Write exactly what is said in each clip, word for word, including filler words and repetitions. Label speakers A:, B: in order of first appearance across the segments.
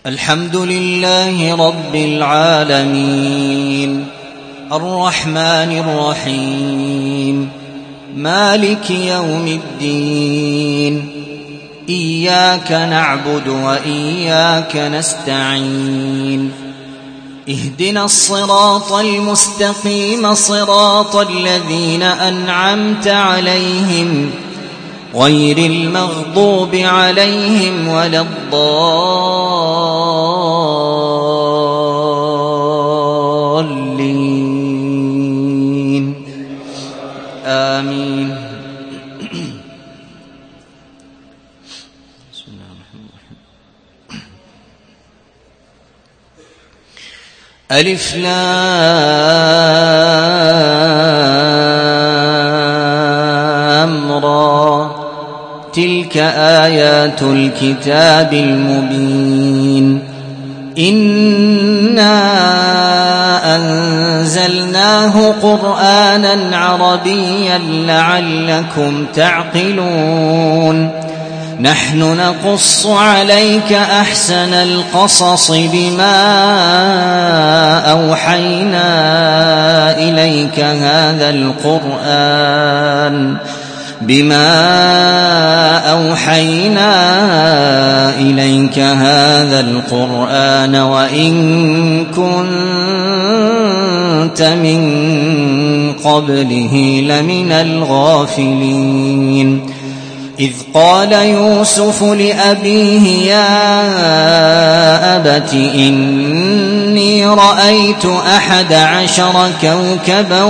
A: الحمد لله رب العالمين الرحمن الرحيم مالك يوم الدين إياك نعبد وإياك نستعين اهدنا الصراط المستقيم صراط الذين أنعمت عليهم غير المغضوب عليهم ولا الضالين آمين. بسم الله الرحمن الرحيم. ألف لام را تلك آيات الكتاب المبين إنا أنزلناه قرآنا عربيا لعلكم تعقلون نحن نقص عليك أحسن القصص بما أوحينا إليك هذا القرآن بما أوحينا إليك هذا القرآن وإن كنت من قبله لمن الغافلين إذ قال يوسف لأبيه يا أبت إني رأيت أحد عشر كوكبا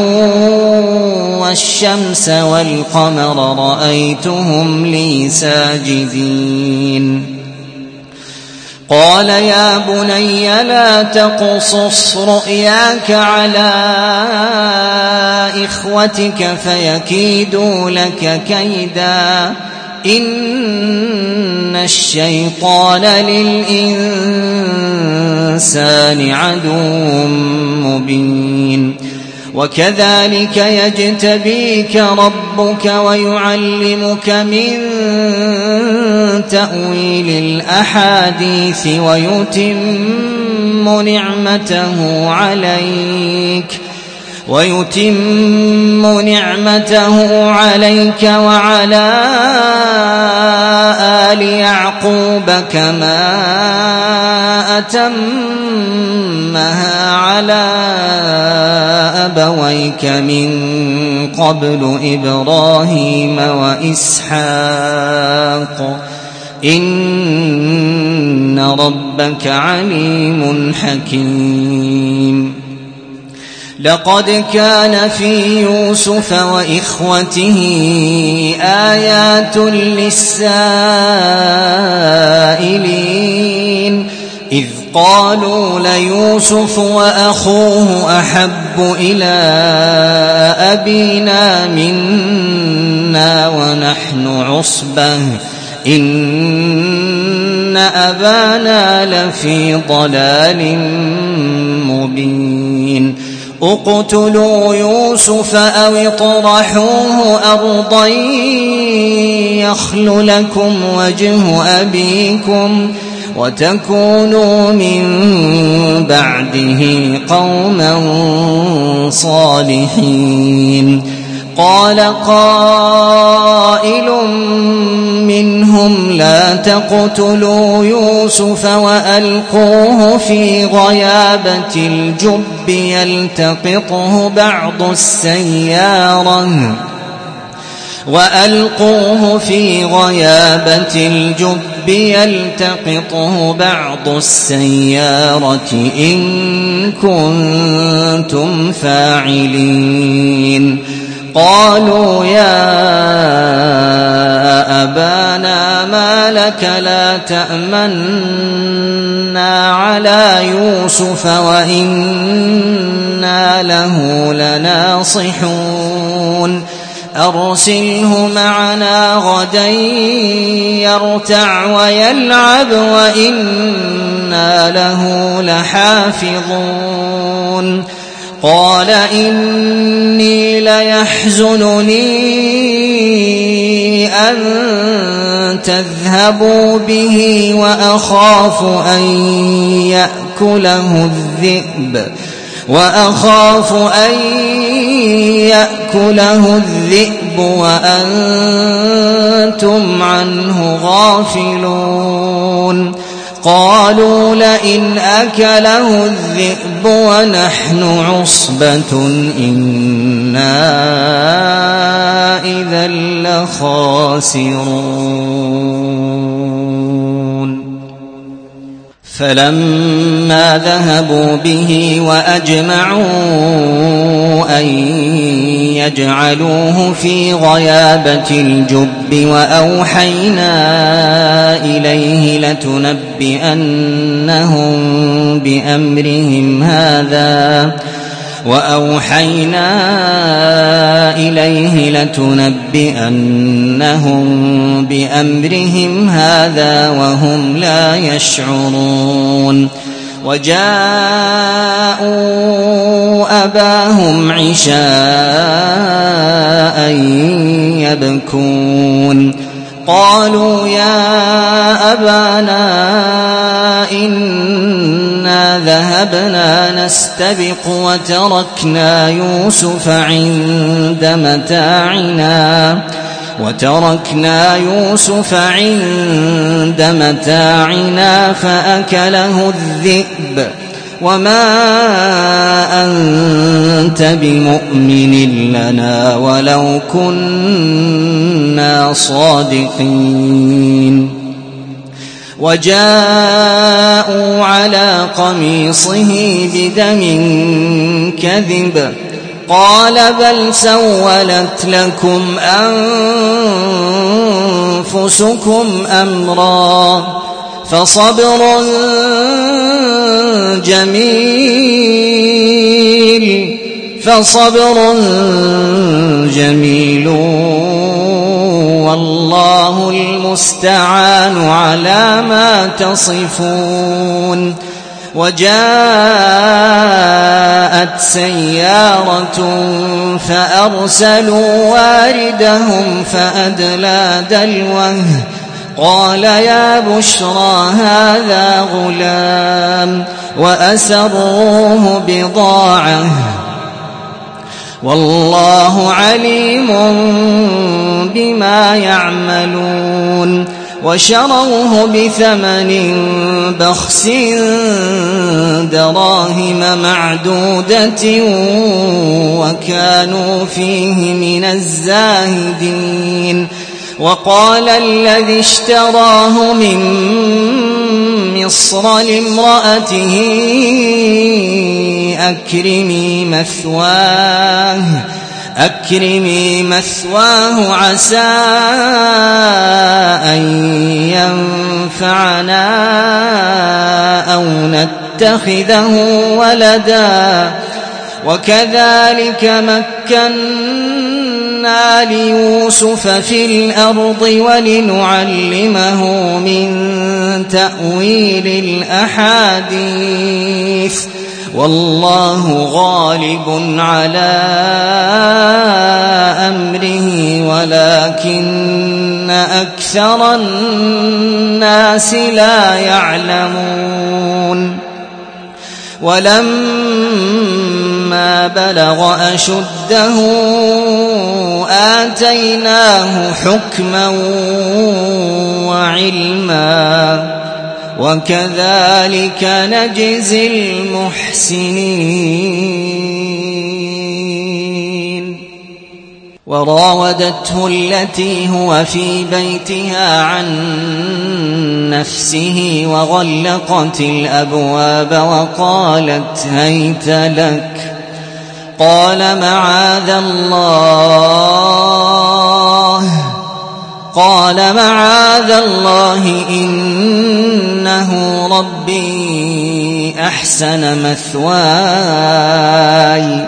A: والشمس والقمر رأيتهم لي ساجدين قال يا بني لا تقصص رؤياك على إخوتك فيكيدوا لك كيدا إن الشيطان للإنسان عدو مبين وكذلك يجتبيك ربك ويعلمك من تأويل الأحاديث ويتم نعمته عليك ويتم نعمته عليك وعلى آل يعقوب كما أتمها على أبويك من قبل إبراهيم وإسحاق إن ربك عليم حكيم لقد كان في يوسف وإخوته آيات للسائلين إذ قالوا ليوسف وأخوه أحب إلى أبينا منا ونحن عصبة إن أبانا لفي ضلال مبين اقتلوا يوسف أو اطرحوه أرضا يخل لكم وجه أبيكم وتكونوا من بعده قوما صالحين قال قائل منهم لا تقتلوا يوسف وألقوه في غيابة الجب يلتقطه بعض السيارة وألقوه في غيابة الجب يلتقطه بعض السيارة إن كنتم فاعلين قالوا يا أبانا ما لك لا تأمنا على يوسف وإنا له لناصحون أرسله معنا غدا يرتع ويلعب وإنا له لحافظون قال إني ليحزنني أن تذهبوا به وأخاف أن يأكله الذئب وأخاف أن يأكله الذئب وأنتم عنه غافلون قالوا لئن أكله الذئب ونحن عصبة إنا إذا لخاسرون فلما ذهبوا به وأجمعوا أن يجعلوه في غيابة الجب وأوحينا إليه لتنبئنهم بأمرهم هذا وأوحينا إليه لتنبئنهم بأمرهم هذا وهم لا يشعرون وجاءوا أباهم عشاء يبكون قالوا يا أبانا إنا ذهبنا نستبق وتركنا يوسف عند متاعنا وتركنا يوسف عند متاعنا فأكله الذئب وما أنت بمؤمن لنا ولو كنا صادقين وجاءوا على قميصه بدم كذب قال بل سولت لكم أنفسكم أمرا فصبر جميل فصبر جميل والله المستعان على ما تصفون وجاءت سيارة فأرسلوا واردهم فأدلى دلوه قال يا بشرى هذا غلام وأسروه بضاعة والله عليم بما يعملون وشروه بثمن بخس دراهم معدودة وكانوا فيه من الزاهدين وقال الذي اشتراه من مصر لامرأته أكرمي مثواه أكرمي مثواه عسى أن ينفعنا أو نتخذه ولدا وكذلك مكنا ليوسف في الأرض ولنعلمه من تأويل الأحاديث والله غالب على أمره ولكن أكثر الناس لا يعلمون ولما بلغ أشده آتيناه حكما وعلما وكذلك نجزي المحسنين وراودته التي هو في بيتها عن نفسه وغلقت الأبواب وقالت هيت لك قال معاذ الله قال معاذ الله إنه ربي أحسن مثواي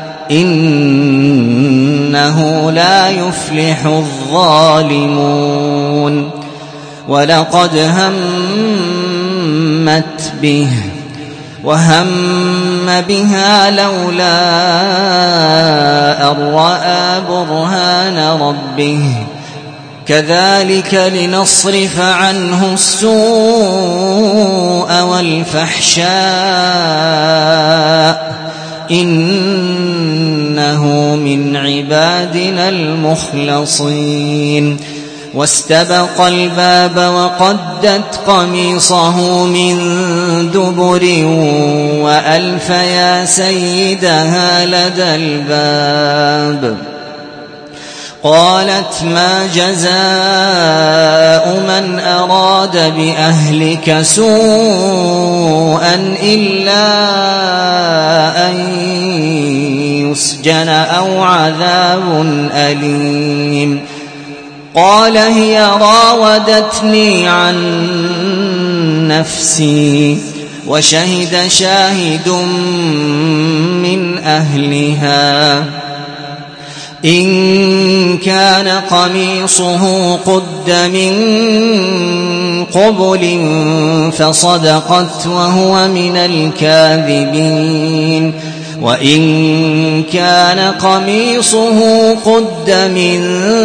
A: إنه لا يفلح الظالمون ولقد همت به وهم بها لولا أن رأى برهان ربه كذلك لنصرف عنه السوء والفحشاء إنه من عبادنا المخلصين واستبق الباب وقدت قميصه من دبر وألف يا سيدها لدى الباب قالت ما جزاء من أراد بأهلك سوءا إلا أن يسجن أو عذاب أليم قال هي راودتني عن نفسي وشهد شاهد من أهلها إن كان قميصه قد من قبل فصدقت وهو من الكاذبين وإن كان قميصه قد من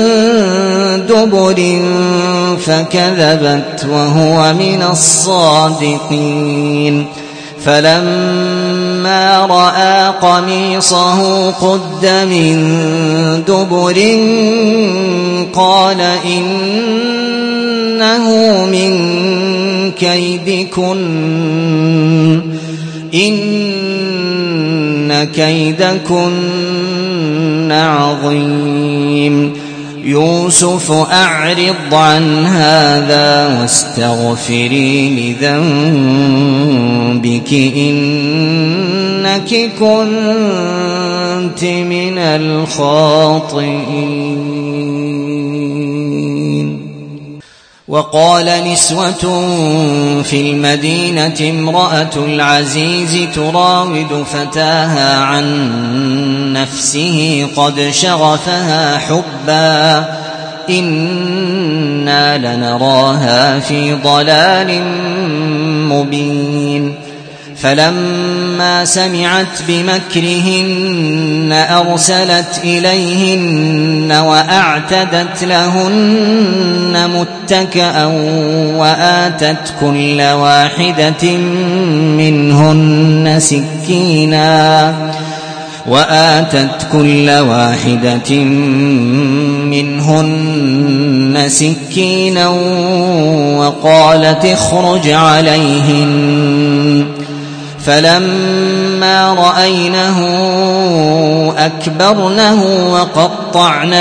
A: دبر فكذبت وهو من الصادقين فلما رأى قميصه قد من دبر قال إنه من كيدكن إن كيدكن عظيم يوسف أعرض عن هذا واستغفري لذنبك إنك كنت من الخاطئين وقال نسوة في المدينة امرأة العزيز تراود فتاها عن نفسه قد شغفها حبا إنا لنراها في ضلال مبين فلما سمعت بمكرهن أرسلت إليهن وأعتدت لهن متكئا وآتت كل واحدة منهن سكينا وآتت كل واحدة منهن سكينا وقالت اخرج عليهن فلما رأينه أكبرنه وقطعن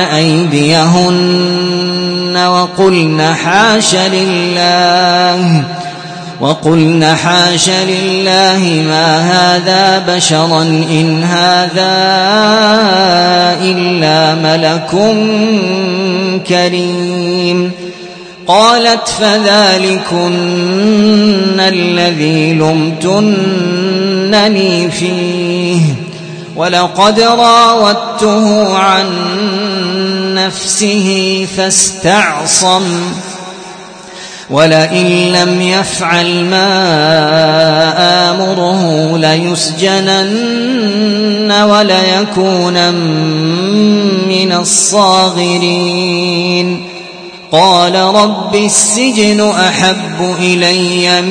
A: أيديهن وقلن حاش لله وقلن حاش لله ما هذا بشرا إن هذا إلا ملك كريم قالت فذلكن الذي لمتنني فيه ولقد راودته عن نفسه فاستعصم ولئن لم يفعل ما آمره ليسجنن وليكونن من الصاغرين قال رب السجن أحب إلي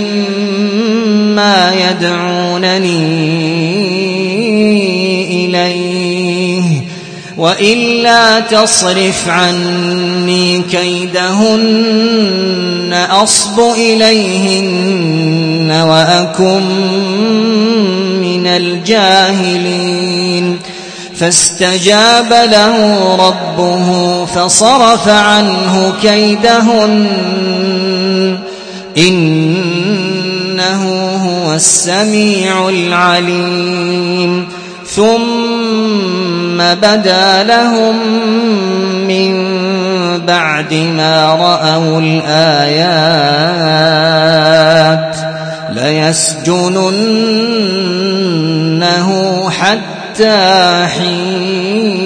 A: مما يدعونني إليه وإلا تصرف عني كيدهن أصب إليهن وأكن من الجاهلين فاستجاب له ربه فصرف عنه كيدهن إنه هو السميع العليم ثم بدا لهم من بعد ما رأوا الآيات ليسجننه حتى حين